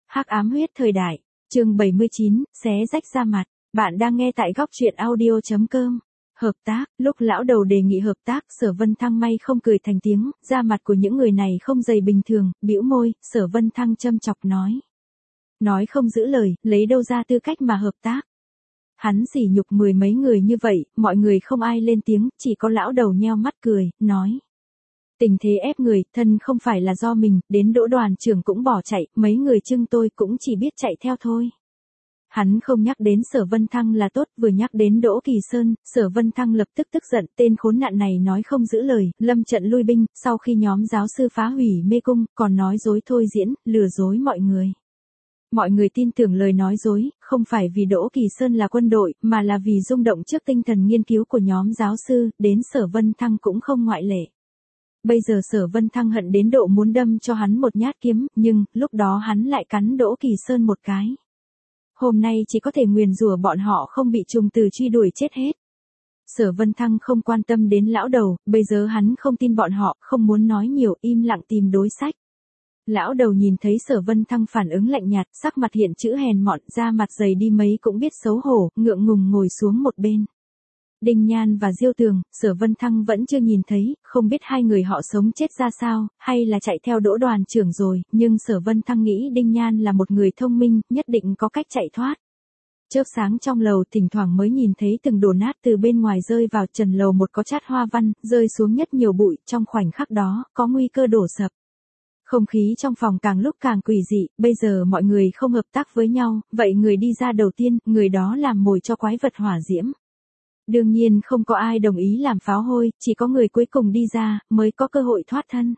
Hắc ám huyết thời đại, chương 79, xé rách da mặt. Bạn đang nghe tại góc truyện audio.com. Hợp tác, lúc lão đầu đề nghị hợp tác, Sở Vân Thăng may không cười thành tiếng, da mặt của những người này không dày bình thường, bĩu môi, Sở Vân Thăng châm chọc nói. Nói không giữ lời, lấy đâu ra tư cách mà hợp tác. Hắn sỉ nhục mười mấy người như vậy, mọi người không ai lên tiếng, chỉ có lão đầu nheo mắt cười, nói. Tình thế ép người, thân không phải là do mình, đến Đỗ đoàn trưởng cũng bỏ chạy, mấy người chưng tôi cũng chỉ biết chạy theo thôi. Hắn không nhắc đến Sở Vân Thăng là tốt, vừa nhắc đến Đỗ Kỳ Sơn, Sở Vân Thăng lập tức tức giận, tên khốn nạn này nói không giữ lời, lâm trận lui binh, sau khi nhóm giáo sư phá hủy mê cung, còn nói dối thôi diễn, lừa dối mọi người. Mọi người tin tưởng lời nói dối, không phải vì Đỗ Kỳ Sơn là quân đội, mà là vì rung động trước tinh thần nghiên cứu của nhóm giáo sư, đến Sở Vân Thăng cũng không ngoại lệ. Bây giờ Sở Vân Thăng hận đến độ muốn đâm cho hắn một nhát kiếm, nhưng, lúc đó hắn lại cắn Đỗ Kỳ Sơn một cái. Hôm nay chỉ có thể nguyền rủa bọn họ không bị trùng tử truy đuổi chết hết. Sở Vân Thăng không quan tâm đến lão đầu, bây giờ hắn không tin bọn họ, không muốn nói nhiều, im lặng tìm đối sách. Lão đầu nhìn thấy Sở Vân Thăng phản ứng lạnh nhạt, sắc mặt hiện chữ hèn mọn, da mặt dày đi mấy cũng biết xấu hổ, ngượng ngùng ngồi xuống một bên. Đinh Nhan và Diêu Tường, Sở Vân Thăng vẫn chưa nhìn thấy, không biết hai người họ sống chết ra sao, hay là chạy theo Đỗ đoàn trưởng rồi, nhưng Sở Vân Thăng nghĩ Đinh Nhan là một người thông minh, nhất định có cách chạy thoát. Chớp sáng trong lầu thỉnh thoảng mới nhìn thấy từng đổ nát từ bên ngoài rơi vào trần lầu một có chát hoa văn, rơi xuống nhất nhiều bụi, trong khoảnh khắc đó, có nguy cơ đổ sập. Không khí trong phòng càng lúc càng quỷ dị, bây giờ mọi người không hợp tác với nhau, vậy người đi ra đầu tiên, người đó làm mồi cho quái vật hỏa diễm. Đương nhiên không có ai đồng ý làm pháo hôi, chỉ có người cuối cùng đi ra, mới có cơ hội thoát thân.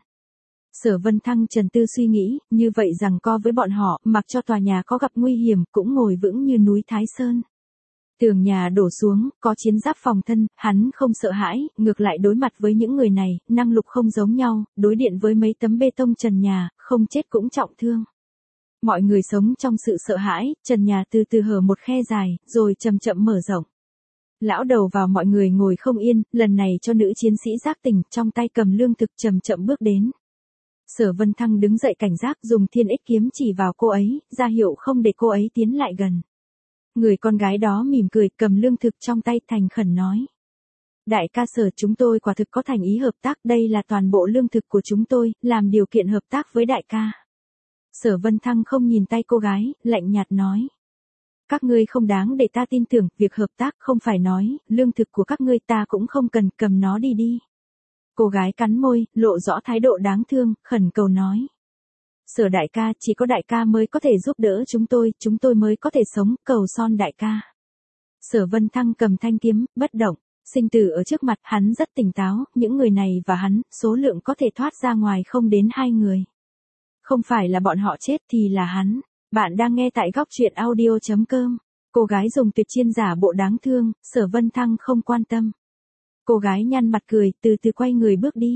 Sở Vân Thăng trầm tư suy nghĩ, như vậy rằng co với bọn họ, mặc cho tòa nhà có gặp nguy hiểm, cũng ngồi vững như núi Thái Sơn. Tường nhà đổ xuống, có chiến giáp phòng thân, hắn không sợ hãi, ngược lại đối mặt với những người này, năng lực không giống nhau, đối điện với mấy tấm bê tông trần nhà, không chết cũng trọng thương. Mọi người sống trong sự sợ hãi, trần nhà từ từ hở một khe dài, rồi chậm chậm mở rộng. Lão đầu vào mọi người ngồi không yên, lần này cho nữ chiến sĩ giác tỉnh, trong tay cầm lương thực chậm chậm bước đến. Sở Vân Thăng đứng dậy cảnh giác dùng thiên ích kiếm chỉ vào cô ấy, ra hiệu không để cô ấy tiến lại gần. Người con gái đó mỉm cười, cầm lương thực trong tay thành khẩn nói. Đại ca Sở, chúng tôi quả thực có thành ý hợp tác, đây là toàn bộ lương thực của chúng tôi, làm điều kiện hợp tác với đại ca. Sở Vân Thăng không nhìn tay cô gái, lạnh nhạt nói. Các ngươi không đáng để ta tin tưởng, việc hợp tác không phải nói, lương thực của các ngươi ta cũng không cần, cầm nó đi đi. Cô gái cắn môi, lộ rõ thái độ đáng thương, khẩn cầu nói. Sở đại ca, chỉ có đại ca mới có thể giúp đỡ chúng tôi mới có thể sống, cầu son đại ca. Sở Vân Thăng cầm thanh kiếm, bất động, sinh tử ở trước mặt, hắn rất tỉnh táo, những người này và hắn, số lượng có thể thoát ra ngoài không đến 2 người. Không phải là bọn họ chết thì là hắn. Bạn đang nghe tại góc truyện audio.com. Cô gái dùng tuyệt chiên giả bộ đáng thương, Sở Vân Thăng không quan tâm. Cô gái nhăn mặt cười, từ từ quay người bước đi.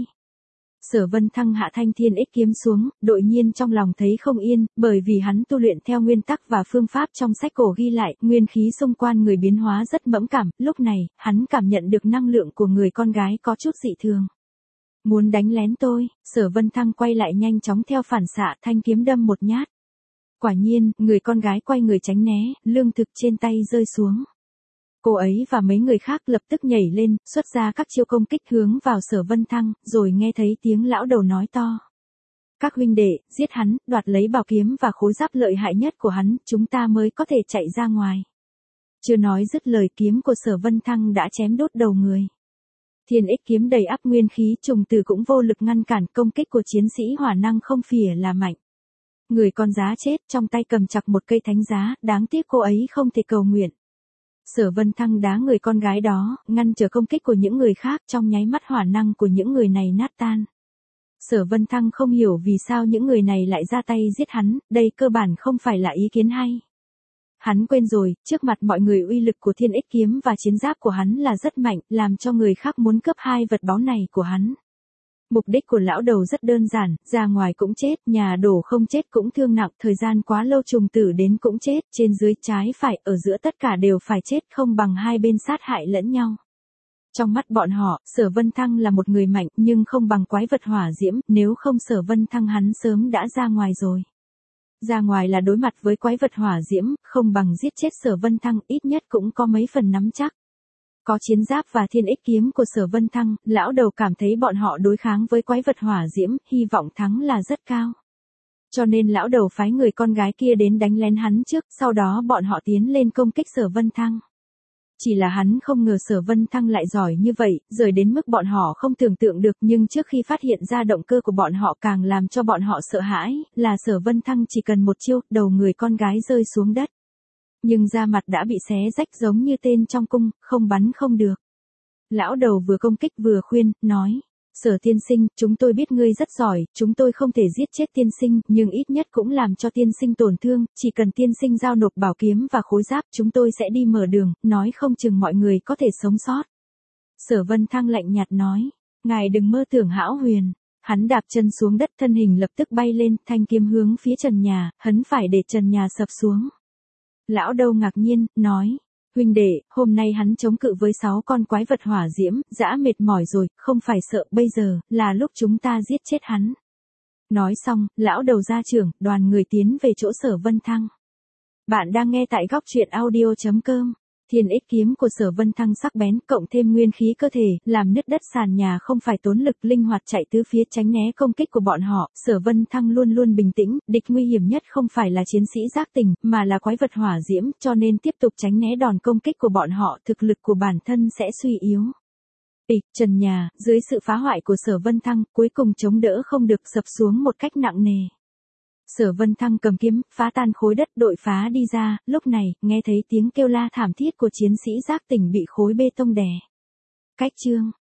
Sở Vân Thăng hạ thanh thiên ích kiếm xuống, đột nhiên trong lòng thấy không yên, bởi vì hắn tu luyện theo nguyên tắc và phương pháp trong sách cổ ghi lại, nguyên khí xung quanh người biến hóa rất mẫn cảm, lúc này, hắn cảm nhận được năng lượng của người con gái có chút dị thường. Muốn đánh lén tôi, Sở Vân Thăng quay lại nhanh chóng theo phản xạ, thanh kiếm đâm một nhát. Quả nhiên, người con gái quay người tránh né, lương thực trên tay rơi xuống. Cô ấy và mấy người khác lập tức nhảy lên, xuất ra các chiêu công kích hướng vào Sở Vân Thăng, rồi nghe thấy tiếng lão đầu nói to. Các huynh đệ, giết hắn, đoạt lấy bảo kiếm và khối giáp lợi hại nhất của hắn, chúng ta mới có thể chạy ra ngoài. Chưa nói dứt lời, kiếm của Sở Vân Thăng đã chém đốt đầu người. Thiên ích kiếm đầy ắp nguyên khí, trùng tử cũng vô lực ngăn cản công kích của chiến sĩ hỏa năng không phìa là mạnh. Người con giá chết, trong tay cầm chặt một cây thánh giá, đáng tiếc cô ấy không thể cầu nguyện. Sở Vân Thăng đá người con gái đó, ngăn trở công kích của những người khác, trong nháy mắt hỏa năng của những người này nát tan. Sở Vân Thăng không hiểu vì sao những người này lại ra tay giết hắn, đây cơ bản không phải là ý kiến hay. Hắn quên rồi, trước mặt mọi người uy lực của thiên ích kiếm và chiến giáp của hắn là rất mạnh, làm cho người khác muốn cướp hai vật báu này của hắn. Mục đích của lão đầu rất đơn giản, ra ngoài cũng chết, nhà đổ không chết cũng thương nặng, thời gian quá lâu trùng tử đến cũng chết, trên dưới trái phải, ở giữa tất cả đều phải chết, không bằng hai bên sát hại lẫn nhau. Trong mắt bọn họ, Sở Vân Thăng là một người mạnh, nhưng không bằng quái vật hỏa diễm, nếu không Sở Vân Thăng hắn sớm đã ra ngoài rồi. Ra ngoài là đối mặt với quái vật hỏa diễm, không bằng giết chết Sở Vân Thăng, ít nhất cũng có mấy phần nắm chắc. Có chiến giáp và thiên ích kiếm của Sở Vân Thăng, lão đầu cảm thấy bọn họ đối kháng với quái vật hỏa diễm, hy vọng thắng là rất cao. Cho nên lão đầu phái người con gái kia đến đánh lén hắn trước, sau đó bọn họ tiến lên công kích Sở Vân Thăng. Chỉ là hắn không ngờ Sở Vân Thăng lại giỏi như vậy, giỏi đến mức bọn họ không tưởng tượng được, nhưng trước khi phát hiện ra động cơ của bọn họ càng làm cho bọn họ sợ hãi, là Sở Vân Thăng chỉ cần một chiêu, đầu người con gái rơi xuống đất. Nhưng da mặt đã bị xé rách giống như tên trong cung, không bắn không được. Lão đầu vừa công kích vừa khuyên, nói, Sở tiên sinh, chúng tôi biết ngươi rất giỏi, chúng tôi không thể giết chết tiên sinh, nhưng ít nhất cũng làm cho tiên sinh tổn thương, chỉ cần tiên sinh giao nộp bảo kiếm và khối giáp, chúng tôi sẽ đi mở đường, nói không chừng mọi người có thể sống sót. Sở Vân Thăng lạnh nhạt nói, ngài đừng mơ tưởng hão huyền. Hắn đạp chân xuống đất, thân hình lập tức bay lên, thanh kiếm hướng phía trần nhà, hấn phải để trần nhà sập xuống. Lão đầu ngạc nhiên, nói, huynh đệ, hôm nay hắn chống cự với 6 con quái vật hỏa diễm, dã mệt mỏi rồi, không phải sợ, bây giờ, là lúc chúng ta giết chết hắn. Nói xong, lão đầu ra trưởng, đoàn người tiến về chỗ Sở Vân Thăng. Bạn đang nghe tại góc truyện audio.com. Thiên ích kiếm của Sở Vân Thăng sắc bén, cộng thêm nguyên khí cơ thể, làm nứt đất sàn nhà không phải tốn lực, linh hoạt chạy tứ phía tránh né công kích của bọn họ. Sở Vân Thăng luôn luôn bình tĩnh, địch nguy hiểm nhất không phải là chiến sĩ giác tỉnh, mà là quái vật hỏa diễm, cho nên tiếp tục tránh né đòn công kích của bọn họ, thực lực của bản thân sẽ suy yếu. Trần nhà, dưới sự phá hoại của Sở Vân Thăng, cuối cùng chống đỡ không được, sập xuống một cách nặng nề. Sở Vân Thăng cầm kiếm, phá tan khối đất, đội phá đi ra, lúc này, nghe thấy tiếng kêu la thảm thiết của chiến sĩ giác tỉnh bị khối bê tông đè. Cách chương